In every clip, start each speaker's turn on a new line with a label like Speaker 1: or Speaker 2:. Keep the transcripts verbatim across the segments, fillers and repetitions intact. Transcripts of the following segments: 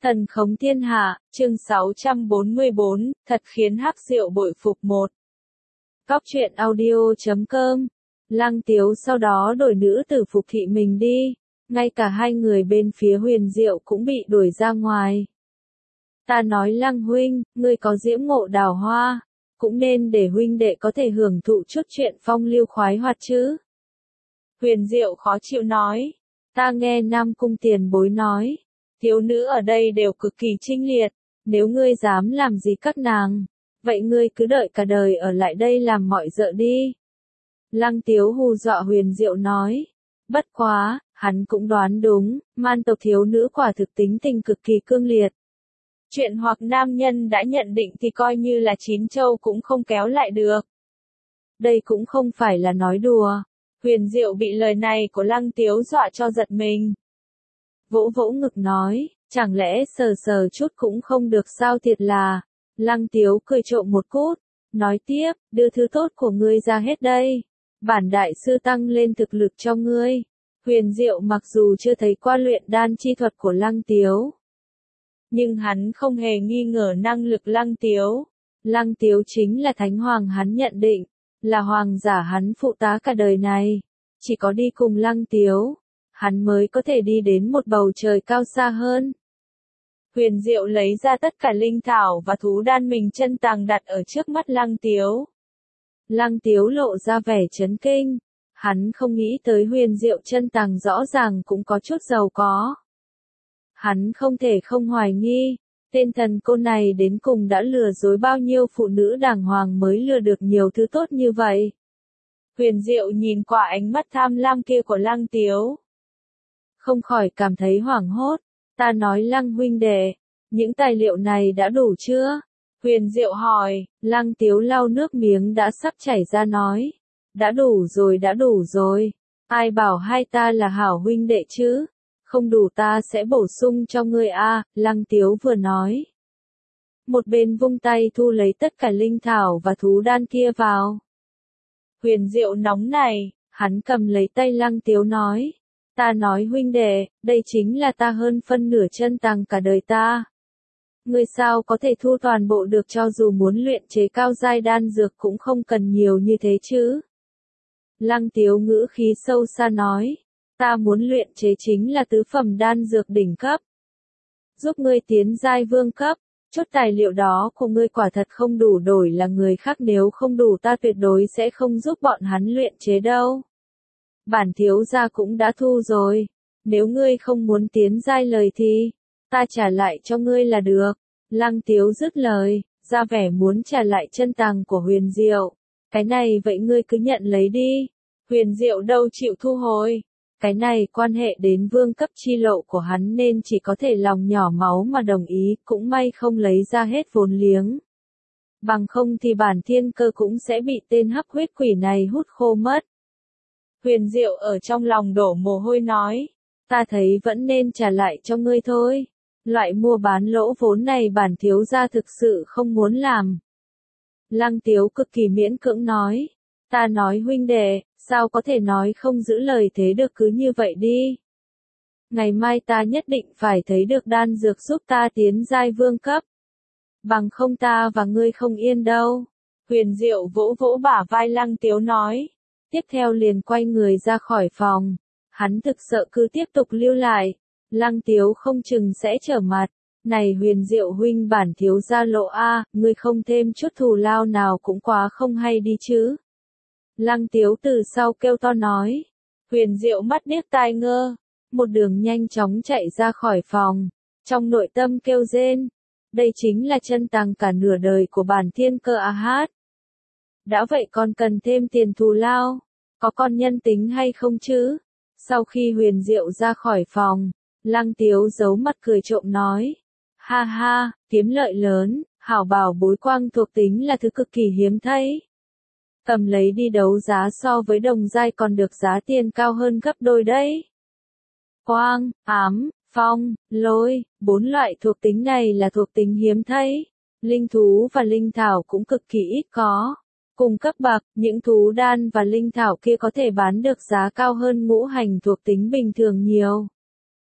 Speaker 1: Thần khống thiên hạ, chương sáu trăm bốn mươi bốn, thật khiến Hắc Diệu bội phục một. Cóc truyện audio chấm com. Lăng Tiếu sau đó đổi nữ tử phục thị mình đi, ngay cả hai người bên phía Huyền Diệu cũng bị đuổi ra ngoài. Ta nói Lăng huynh, ngươi có diễm ngộ đào hoa, cũng nên để huynh đệ có thể hưởng thụ chút chuyện phong lưu khoái hoạt chứ. Huyền Diệu khó chịu nói, ta nghe Nam Cung tiền bối nói, thiếu nữ ở đây đều cực kỳ trinh liệt, nếu ngươi dám làm gì các nàng, vậy ngươi cứ đợi cả đời ở lại đây làm mọi dợ đi. Lăng Tiếu hù dọa Huyền Diệu nói, bất quá, hắn cũng đoán đúng, man tộc thiếu nữ quả thực tính tình cực kỳ cương liệt. Chuyện hoặc nam nhân đã nhận định thì coi như là chín châu cũng không kéo lại được. Đây cũng không phải là nói đùa. Huyền Diệu bị lời này của Lăng Tiếu dọa cho giật mình. Vỗ vỗ ngực nói, chẳng lẽ sờ sờ chút cũng không được sao thiệt là. Lăng Tiếu cười trộm một cút, nói tiếp, đưa thứ tốt của ngươi ra hết đây. Bản đại sư tăng lên thực lực cho ngươi. Huyền Diệu mặc dù chưa thấy qua luyện đan chi thuật của Lăng Tiếu, nhưng hắn không hề nghi ngờ năng lực Lăng Tiếu. Lăng Tiếu chính là thánh hoàng hắn nhận định, là hoàng giả hắn phụ tá cả đời này. Chỉ có đi cùng Lăng Tiếu, hắn mới có thể đi đến một bầu trời cao xa hơn. Huyền Diệu lấy ra tất cả linh thảo và thú đan mình chân tàng đặt ở trước mắt Lăng Tiếu. Lăng Tiếu lộ ra vẻ chấn kinh, hắn không nghĩ tới Huyền Diệu chân tàng rõ ràng cũng có chút giàu có. Hắn không thể không hoài nghi, tên thần côn này đến cùng đã lừa dối bao nhiêu phụ nữ đàng hoàng mới lừa được nhiều thứ tốt như vậy. Huyền Diệu nhìn qua ánh mắt tham lam kia của Lăng Tiếu, không khỏi cảm thấy hoảng hốt. Ta nói Lăng huynh đệ, những tài liệu này đã đủ chưa? Huyền Diệu hỏi. Lăng Tiếu lau nước miếng đã sắp chảy ra nói, đã đủ rồi đã đủ rồi, ai bảo hai ta là hảo huynh đệ chứ? Không đủ ta sẽ bổ sung cho ngươi a. Lăng Tiếu vừa nói, một bên vung tay thu lấy tất cả linh thảo và thú đan kia vào. Huyền Diệu nóng này, hắn cầm lấy tay Lăng Tiếu nói, ta nói huynh đệ, đây chính là ta hơn phân nửa chân tàng cả đời ta. Ngươi sao có thể thu toàn bộ được, cho dù muốn luyện chế cao giai đan dược cũng không cần nhiều như thế chứ? Lăng Tiếu ngữ khí sâu xa nói, ta muốn luyện chế chính là tứ phẩm đan dược đỉnh cấp, giúp ngươi tiến giai vương cấp. Chút tài liệu đó của ngươi quả thật không đủ đổi là người khác, nếu không đủ ta tuyệt đối sẽ không giúp bọn hắn luyện chế đâu. Bản thiếu gia cũng đã thu rồi, nếu ngươi không muốn tiến giai lời thì ta trả lại cho ngươi là được. Lăng Tiếu dứt lời, ra vẻ muốn trả lại chân tàng của Huyền Diệu. Cái này vậy ngươi cứ nhận lấy đi. Huyền Diệu đâu chịu thu hồi. Cái này quan hệ đến vương cấp chi lộ của hắn nên chỉ có thể lòng nhỏ máu mà đồng ý, cũng may không lấy ra hết vốn liếng. Bằng không thì bản thiên cơ cũng sẽ bị tên hấp huyết quỷ này hút khô mất. Huyền Diệu ở trong lòng đổ mồ hôi nói, ta thấy vẫn nên trả lại cho ngươi thôi. Loại mua bán lỗ vốn này bản thiếu gia thực sự không muốn làm. Lăng Tiếu cực kỳ miễn cưỡng nói, ta nói huynh đệ, sao có thể nói không giữ lời thế được, cứ như vậy đi. Ngày mai ta nhất định phải thấy được đan dược giúp ta tiến giai vương cấp. Bằng không ta và ngươi không yên đâu. Huyền Diệu vỗ vỗ bả vai Lăng Tiếu nói. Tiếp theo liền quay người ra khỏi phòng. Hắn thực sợ cứ tiếp tục lưu lại, Lăng Tiếu không chừng sẽ trở mặt. Này Huyền Diệu huynh, bản thiếu gia lộ a, ngươi không thêm chút thù lao nào cũng quá không hay đi chứ. Lăng Tiếu từ sau kêu to nói. Huyền Diệu mắt điếc tai ngơ, một đường nhanh chóng chạy ra khỏi phòng, trong nội tâm kêu rên. Đây chính là chân tàng cả nửa đời của bản thiên cơ a hát. Đã vậy còn cần thêm tiền thù lao, có con nhân tính hay không chứ? Sau khi Huyền Diệu ra khỏi phòng, Lăng Tiếu giấu mặt cười trộm nói, ha ha, kiếm lợi lớn, hảo bảo bối quang thuộc tính là thứ cực kỳ hiếm thấy. Cầm lấy đi đấu giá so với đồng giai còn được giá tiền cao hơn gấp đôi đấy. Quang, ám, phong, lôi, bốn loại thuộc tính này là thuộc tính hiếm thấy. Linh thú và linh thảo cũng cực kỳ ít có. Cùng cấp bậc, những thú đan và linh thảo kia có thể bán được giá cao hơn ngũ hành thuộc tính bình thường nhiều.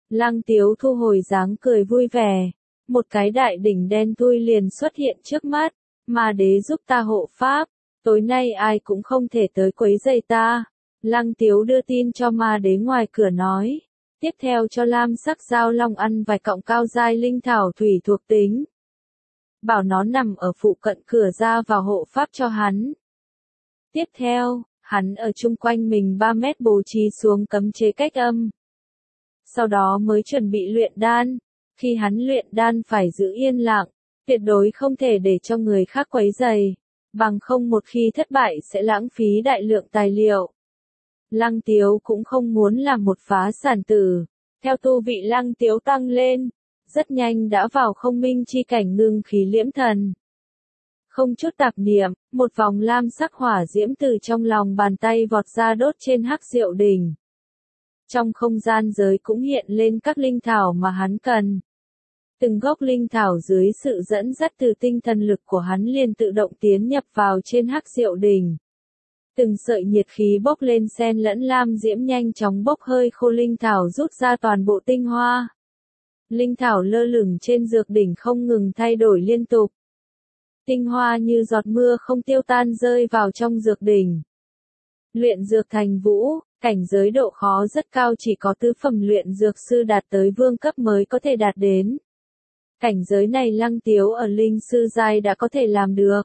Speaker 1: Lăng Tiếu thu hồi dáng cười vui vẻ. Một cái đại đỉnh đen thui liền xuất hiện trước mắt. Ma đế giúp ta hộ pháp. Tối nay ai cũng không thể tới quấy rầy ta. Lăng Tiếu đưa tin cho ma đế ngoài cửa nói. Tiếp theo cho lam sắc giao long ăn vài cọng cao giai linh thảo thủy thuộc tính. Bảo nó nằm ở phụ cận cửa ra vào hộ pháp cho hắn. Tiếp theo, hắn ở chung quanh mình ba mét bố trí xuống cấm chế cách âm. Sau đó mới chuẩn bị luyện đan. Khi hắn luyện đan phải giữ yên lặng, tuyệt đối không thể để cho người khác quấy rầy, bằng không một khi thất bại sẽ lãng phí đại lượng tài liệu. Lăng Tiếu cũng không muốn làm một phá sản tử. Theo tu vị Lăng Tiếu tăng lên, rất nhanh đã vào không minh chi cảnh ngưng khí liễm thần. Không chút tạp niệm, một vòng lam sắc hỏa diễm từ trong lòng bàn tay vọt ra đốt trên hắc diệu đỉnh. Trong không gian giới cũng hiện lên các linh thảo mà hắn cần. Từng gốc linh thảo dưới sự dẫn dắt từ tinh thần lực của hắn liền tự động tiến nhập vào trên hắc diệu đỉnh. Từng sợi nhiệt khí bốc lên xen lẫn lam diễm nhanh chóng bốc hơi khô linh thảo rút ra toàn bộ tinh hoa. Linh thảo lơ lửng trên dược đỉnh không ngừng thay đổi liên tục. Tinh hoa như giọt mưa không tiêu tan rơi vào trong dược đỉnh. Luyện dược thành vũ, cảnh giới độ khó rất cao, chỉ có tứ phẩm luyện dược sư đạt tới vương cấp mới có thể đạt đến. Cảnh giới này Lăng Tiếu ở linh sư giai đã có thể làm được.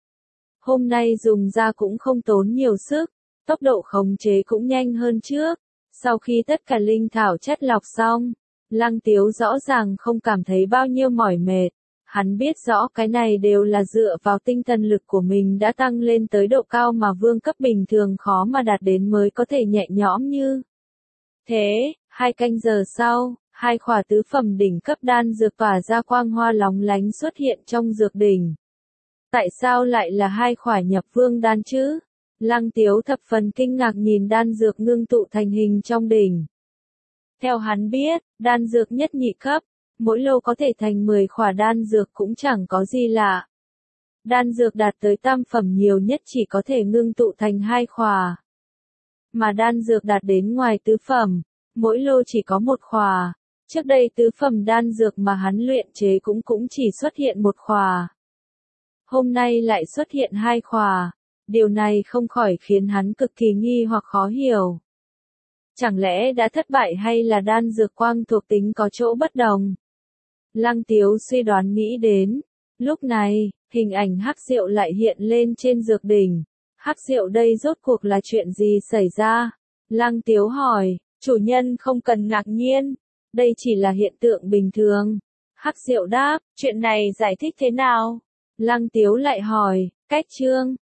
Speaker 1: Hôm nay dùng ra cũng không tốn nhiều sức, tốc độ khống chế cũng nhanh hơn trước. Sau khi tất cả linh thảo chất lọc xong, Lăng Tiếu rõ ràng không cảm thấy bao nhiêu mỏi mệt. Hắn biết rõ cái này đều là dựa vào tinh thần lực của mình đã tăng lên tới độ cao mà vương cấp bình thường khó mà đạt đến mới có thể nhẹ nhõm như. Thế, hai canh giờ sau, hai khỏa tứ phẩm đỉnh cấp đan dược tỏa ra quang hoa lóng lánh xuất hiện trong dược đỉnh. Tại sao lại là hai khỏa nhập vương đan chứ? Lăng Tiếu thập phần kinh ngạc nhìn đan dược ngưng tụ thành hình trong đỉnh. Theo hắn biết, đan dược nhất nhị cấp, mỗi lô có thể thành mười khỏa đan dược cũng chẳng có gì lạ. Đan dược đạt tới tam phẩm nhiều nhất chỉ có thể ngưng tụ thành hai khỏa. Mà đan dược đạt đến ngoài tứ phẩm, mỗi lô chỉ có một khỏa. Trước đây tứ phẩm đan dược mà hắn luyện chế cũng cũng chỉ xuất hiện một khỏa. Hôm nay lại xuất hiện hai khỏa. Điều này không khỏi khiến hắn cực kỳ nghi hoặc khó hiểu. Chẳng lẽ đã thất bại hay là đan dược quang thuộc tính có chỗ bất đồng? Lăng Tiếu suy đoán nghĩ đến. Lúc này, hình ảnh hắc diệu lại hiện lên trên dược đỉnh. Hắc diệu đây rốt cuộc là chuyện gì xảy ra? Lăng Tiếu hỏi, chủ nhân không cần ngạc nhiên. Đây chỉ là hiện tượng bình thường. Hắc diệu đáp, chuyện này giải thích thế nào? Lăng Tiếu lại hỏi, cách chương.